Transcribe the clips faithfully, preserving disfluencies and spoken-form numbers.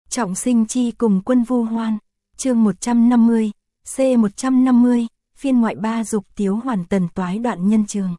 Trọng sinh chi cùng quân vu hoan, chương một trăm năm mươi, C một trăm năm mươi, phiên ngoại ba dục tiếu hoàn tần toái đoạn nhân trường.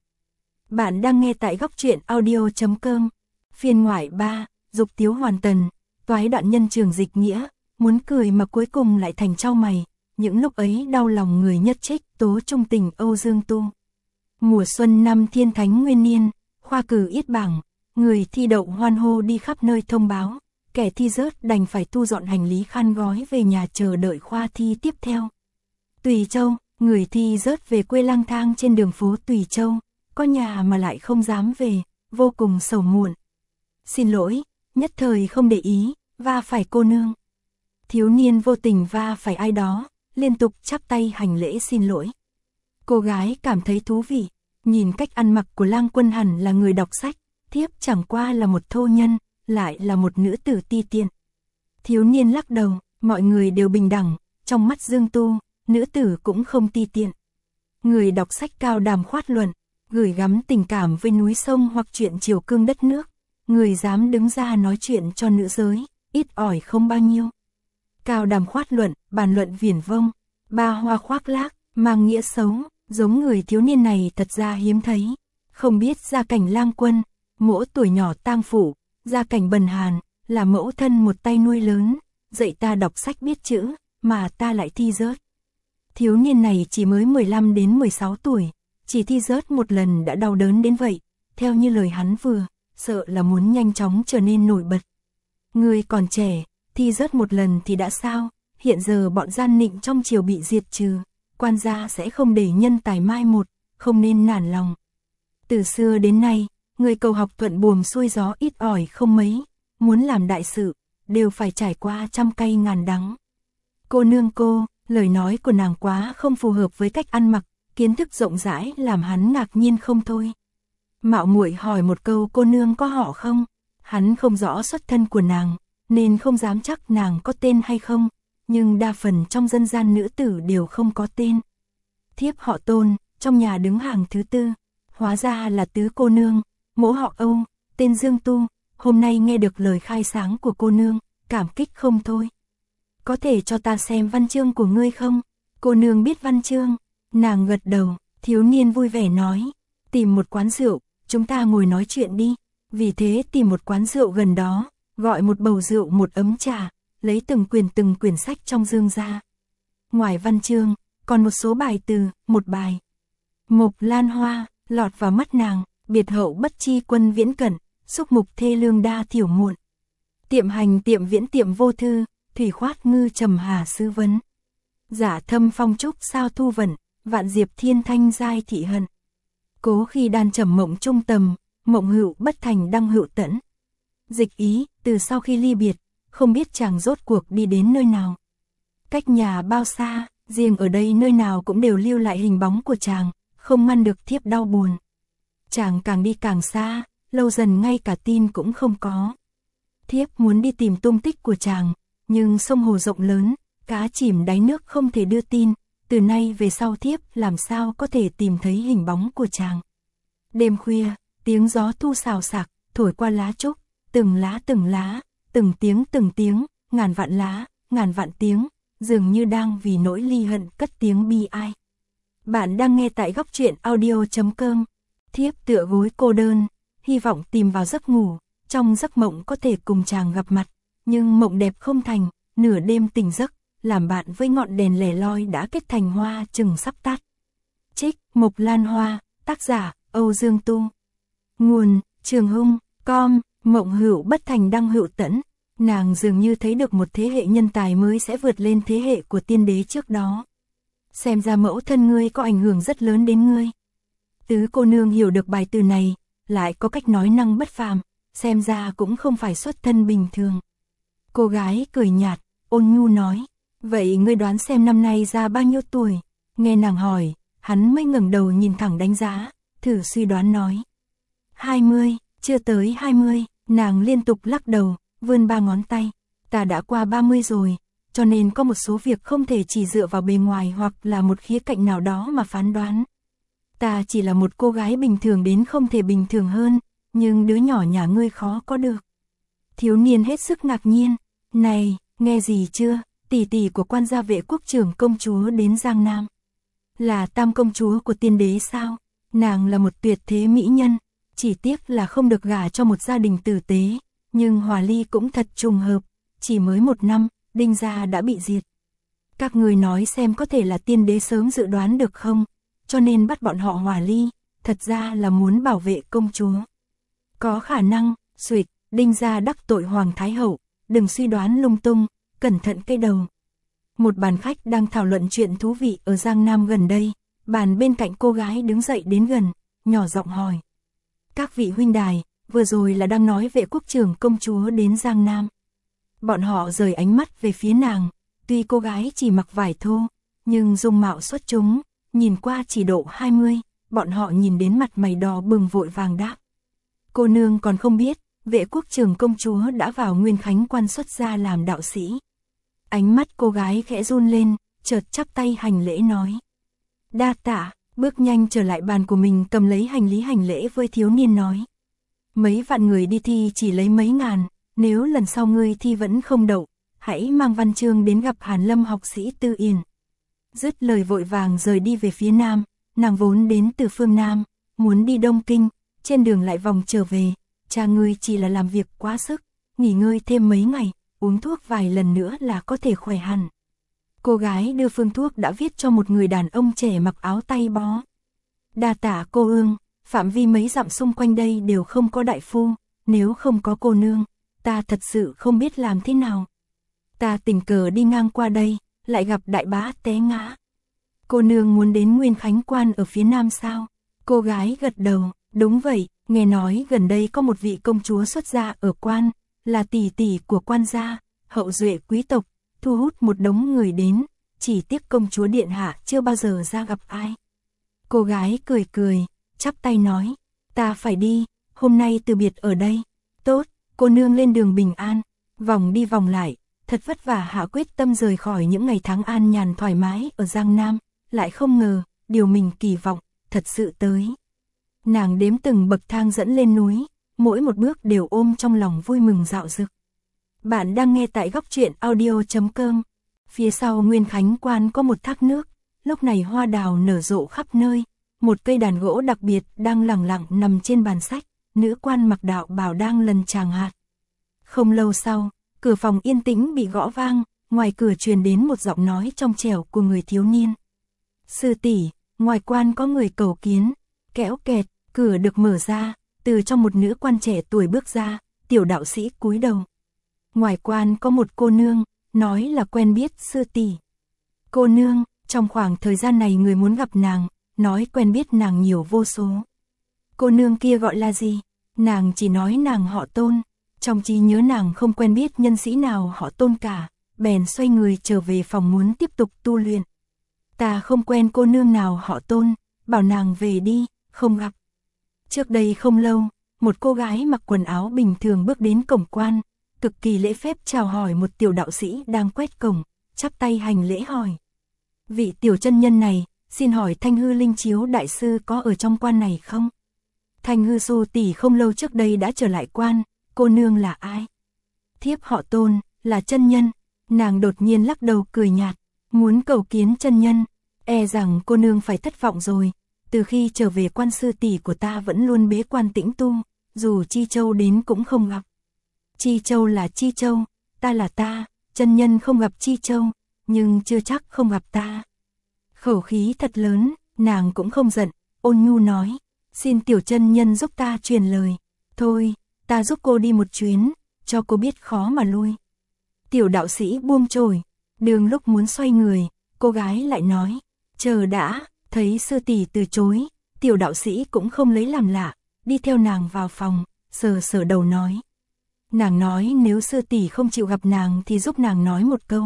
Bạn đang nghe tại góc truyện audio.com, phiên ngoại ba, dục tiếu hoàn tần, toái đoạn nhân trường dịch nghĩa, muốn cười mà cuối cùng lại thành trao mày, những lúc ấy đau lòng người nhất trích tố trung tình Âu Dương Tu. Mùa xuân năm thiên thánh nguyên niên, khoa cử yết bảng, người thi đậu hoan hô đi khắp nơi thông báo, kẻ thi rớt đành phải thu dọn hành lý khăn gói về nhà chờ đợi khoa thi tiếp theo. Tùy Châu, người thi rớt về quê lang thang trên đường phố Tùy Châu, có nhà mà lại không dám về, vô cùng sầu muộn. Xin lỗi, nhất thời không để ý, va phải cô nương. Thiếu niên vô tình va phải ai đó, liên tục chắp tay hành lễ xin lỗi. Cô gái cảm thấy thú vị, nhìn cách ăn mặc của Lang Quân hẳn là người đọc sách, thiếp chẳng qua là một thô nhân, lại là một nữ tử ti tiện. Thiếu niên lắc đầu, mọi người đều bình đẳng, trong mắt Dương Tu, nữ tử cũng không ti tiện. Người đọc sách cao đàm khoát luận, gửi gắm tình cảm với núi sông hoặc chuyện triều cương đất nước, người dám đứng ra nói chuyện cho nữ giới, ít ỏi không bao nhiêu. Cao đàm khoát luận, bàn luận viển vông, ba hoa khoác lác, mang nghĩa xấu, giống người thiếu niên này thật ra hiếm thấy. Không biết gia cảnh Lang Quân, mỗi tuổi nhỏ tang phủ, gia cảnh bần hàn, là mẫu thân một tay nuôi lớn, dạy ta đọc sách biết chữ, mà ta lại thi rớt. Thiếu niên này chỉ mới mười lăm đến mười sáu tuổi, chỉ thi rớt một lần đã đau đớn đến vậy, theo như lời hắn vừa, sợ là muốn nhanh chóng trở nên nổi bật. Người còn trẻ, thi rớt một lần thì đã sao, hiện giờ bọn gian nịnh trong triều bị diệt trừ, quan gia sẽ không để nhân tài mai một, không nên nản lòng. Từ xưa đến nay, người cầu học thuận buồm xuôi gió ít ỏi không mấy, muốn làm đại sự, đều phải trải qua trăm cay ngàn đắng. Cô nương cô, lời nói của nàng quá không phù hợp với cách ăn mặc, kiến thức rộng rãi làm hắn ngạc nhiên không thôi. Mạo muội hỏi một câu cô nương có họ không, hắn không rõ xuất thân của nàng, nên không dám chắc nàng có tên hay không, nhưng đa phần trong dân gian nữ tử đều không có tên. Thiếp họ Tôn, trong nhà đứng hàng thứ tư, hóa ra là tứ cô nương, mỗ họ Âu, tên Dương Tu, hôm nay nghe được lời khai sáng của cô nương, cảm kích không thôi. Có thể cho ta xem văn chương của ngươi không? Cô nương biết văn chương, nàng gật đầu, thiếu niên vui vẻ nói, tìm một quán rượu, chúng ta ngồi nói chuyện đi. Vì thế tìm một quán rượu gần đó, gọi một bầu rượu một ấm trà, lấy từng quyển từng quyển sách trong dương ra. Ngoài văn chương, còn một số bài từ, một bài. Mộc lan hoa, lọt vào mắt nàng, biệt hậu bất chi quân viễn cẩn, xúc mục thê lương đa thiểu muộn. Tiệm hành tiệm viễn tiệm vô thư, thủy khoát ngư trầm hà sư vấn. Giả thâm phong trúc sao thu vận, vạn diệp thiên thanh giai thị hận. Cố khi đan trầm mộng trung tầm, mộng hữu bất thành đăng hữu tẫn. Dịch ý, từ sau khi ly biệt, không biết chàng rốt cuộc đi đến nơi nào. Cách nhà bao xa, riêng ở đây nơi nào cũng đều lưu lại hình bóng của chàng, không ngăn được thiếp đau buồn. Chàng càng đi càng xa, lâu dần ngay cả tin cũng không có. Thiếp muốn đi tìm tung tích của chàng, nhưng sông hồ rộng lớn, cá chìm đáy nước không thể đưa tin, từ nay về sau thiếp làm sao có thể tìm thấy hình bóng của chàng. Đêm khuya, tiếng gió thu xào xạc, thổi qua lá trúc, từng lá từng lá, từng tiếng từng tiếng, ngàn vạn lá, ngàn vạn tiếng, dường như đang vì nỗi ly hận cất tiếng bi ai. Bạn đang nghe tại góc truyện audio.com, thiếp tựa gối cô đơn, hy vọng tìm vào giấc ngủ, trong giấc mộng có thể cùng chàng gặp mặt, nhưng mộng đẹp không thành, nửa đêm tỉnh giấc, làm bạn với ngọn đèn lẻ loi đã kết thành hoa chừng sắp tắt. Trích, Mộc Lan Hoa, tác giả, Âu Dương Tu. Nguồn, Trường Hung, com, mộng hữu bất thành đăng hữu tẫn. Nàng dường như thấy được một thế hệ nhân tài mới sẽ vượt lên thế hệ của tiên đế trước đó. Xem ra mẫu thân ngươi có ảnh hưởng rất lớn đến ngươi. Tứ cô nương hiểu được bài từ này, lại có cách nói năng bất phàm, xem ra cũng không phải xuất thân bình thường. Cô gái cười nhạt, ôn nhu nói, vậy ngươi đoán xem năm nay ra bao nhiêu tuổi? Nghe nàng hỏi, hắn mới ngẩng đầu nhìn thẳng đánh giá, thử suy đoán nói. hai mươi, chưa tới hai mươi, nàng liên tục lắc đầu, vươn ba ngón tay. Ta đã qua ba mươi rồi, cho nên có một số việc không thể chỉ dựa vào bề ngoài hoặc là một khía cạnh nào đó mà phán đoán. Ta chỉ là một cô gái bình thường đến không thể bình thường hơn, nhưng đứa nhỏ nhà ngươi khó có được. Thiếu niên hết sức ngạc nhiên, Này, nghe gì chưa, tỷ tỷ của quan gia Vệ quốc trưởng công chúa đến Giang Nam. Là tam công chúa của tiên đế sao? Nàng là một tuyệt thế mỹ nhân, chỉ tiếc là không được gả cho một gia đình tử tế, nhưng hòa ly cũng thật trùng hợp, chỉ mới một năm, Đinh gia đã bị diệt. Các người nói xem có thể là tiên đế sớm dự đoán được không, cho nên bắt bọn họ hòa ly, thật ra là muốn bảo vệ công chúa. Có khả năng, xuỵt, Đinh gia đắc tội Hoàng Thái Hậu, đừng suy đoán lung tung, cẩn thận cây đầu. Một bàn khách đang thảo luận chuyện thú vị ở Giang Nam gần đây, bàn bên cạnh cô gái đứng dậy đến gần, nhỏ giọng hỏi. Các vị huynh đài, vừa rồi là đang nói Vệ quốc trưởng công chúa đến Giang Nam. Bọn họ rời ánh mắt về phía nàng, tuy cô gái chỉ mặc vải thô, nhưng dung mạo xuất chúng, nhìn qua chỉ độ hai mươi, bọn họ nhìn đến mặt mày đỏ bừng vội vàng đáp. Cô nương còn không biết, Vệ quốc trưởng công chúa đã vào Nguyên Khánh quan xuất gia làm đạo sĩ. Ánh mắt cô gái khẽ run lên, chợt chắp tay hành lễ nói. Đa tạ, bước nhanh trở lại bàn của mình cầm lấy hành lý hành lễ với thiếu niên nói. Mấy vạn người đi thi chỉ lấy mấy ngàn, nếu lần sau ngươi thi vẫn không đậu, hãy mang văn chương đến gặp Hàn Lâm học sĩ Tư Yên. Dứt lời vội vàng rời đi về phía nam, nàng vốn đến từ phương Nam, muốn đi Đông Kinh, trên đường lại vòng trở về, cha ngươi chỉ là làm việc quá sức, nghỉ ngơi thêm mấy ngày, uống thuốc vài lần nữa là có thể khỏe hẳn. Cô gái đưa phương thuốc đã viết cho một người đàn ông trẻ mặc áo tay bó. Đa tạ cô ương, phạm vi mấy dặm xung quanh đây đều không có đại phu, nếu không có cô nương, ta thật sự không biết làm thế nào. Ta tình cờ đi ngang qua đây, lại gặp đại bá té ngã. Cô nương muốn đến Nguyên Khánh quan ở phía nam sao? Cô gái gật đầu, đúng vậy, nghe nói gần đây có một vị công chúa xuất gia ở quan, là tỷ tỷ của quan gia, hậu duệ quý tộc, thu hút một đống người đến, chỉ tiếc công chúa điện hạ chưa bao giờ ra gặp ai. Cô gái cười cười, chắp tay nói, ta phải đi, hôm nay từ biệt ở đây. Tốt, cô nương lên đường bình an. Vòng đi vòng lại, thật vất vả hạ quyết tâm rời khỏi những ngày tháng an nhàn thoải mái ở Giang Nam, lại không ngờ, điều mình kỳ vọng, thật sự tới. Nàng đếm từng bậc thang dẫn lên núi, mỗi một bước đều ôm trong lòng vui mừng dạo dực. Bạn đang nghe tại góc truyện audio chấm com. Phía sau Nguyên Khánh quan có một thác nước, lúc này hoa đào nở rộ khắp nơi, một cây đàn gỗ đặc biệt đang lẳng lặng nằm trên bàn sách, nữ quan mặc đạo bào đang lần tràng hạt. Không lâu sau, cửa phòng yên tĩnh bị gõ vang, ngoài cửa truyền đến một giọng nói trong trẻo của người thiếu niên. Sư tỷ, ngoài quan có người cầu kiến. Kéo kẹt, cửa được mở ra, từ trong một nữ quan trẻ tuổi bước ra, tiểu đạo sĩ cúi đầu. Ngoài quan có một cô nương, nói là quen biết sư tỷ. Cô nương, trong khoảng thời gian này người muốn gặp nàng, nói quen biết nàng nhiều vô số. Cô nương kia gọi là gì? Nàng chỉ nói nàng họ Tôn, trong trí nhớ nàng không quen biết nhân sĩ nào họ Tôn cả, bèn xoay người trở về phòng muốn tiếp tục tu luyện. Ta không quen cô nương nào họ Tôn, bảo nàng về đi, không gặp. Trước đây không lâu, một cô gái mặc quần áo bình thường bước đến cổng quan, cực kỳ lễ phép chào hỏi một tiểu đạo sĩ đang quét cổng, chắp tay hành lễ hỏi. Vị tiểu chân nhân này, xin hỏi Thanh Hư Linh Chiếu đại sư có ở trong quan này không? Thanh Hư sư tỷ không lâu trước đây đã trở lại quan, cô nương là ai? Thiếp họ Tôn, là chân nhân. Nàng đột nhiên lắc đầu cười nhạt, muốn cầu kiến chân nhân, e rằng cô nương phải thất vọng rồi. Từ khi trở về quan sư tỷ của ta vẫn luôn bế quan tĩnh tu, dù Chi Châu đến cũng không gặp. Chi Châu là Chi Châu, ta là ta, chân nhân không gặp Chi Châu, nhưng chưa chắc không gặp ta. Khẩu khí thật lớn, nàng cũng không giận, ôn nhu nói, xin tiểu chân nhân giúp ta truyền lời. Thôi, ta giúp cô đi một chuyến, cho cô biết khó mà lui. Tiểu đạo sĩ buông chổi, đường lúc muốn xoay người, cô gái lại nói, chờ đã. Thấy sư tỷ từ chối, tiểu đạo sĩ cũng không lấy làm lạ, đi theo nàng vào phòng, sờ sờ đầu nói. Nàng nói nếu sư tỷ không chịu gặp nàng thì giúp nàng nói một câu.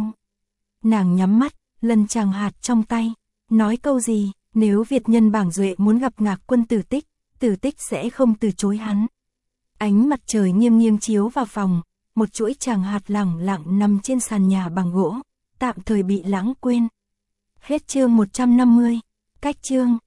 Nàng nhắm mắt, lần tràng hạt trong tay, nói câu gì, nếu Việt nhân bảng duệ muốn gặp Ngạc Quân Tử Tích, Tử Tích sẽ không từ chối hắn. Ánh mặt trời nghiêng nghiêng chiếu vào phòng, một chuỗi tràng hạt lẳng lặng nằm trên sàn nhà bằng gỗ, tạm thời bị lãng quên. Hết chương một trăm năm mươi. Cách chương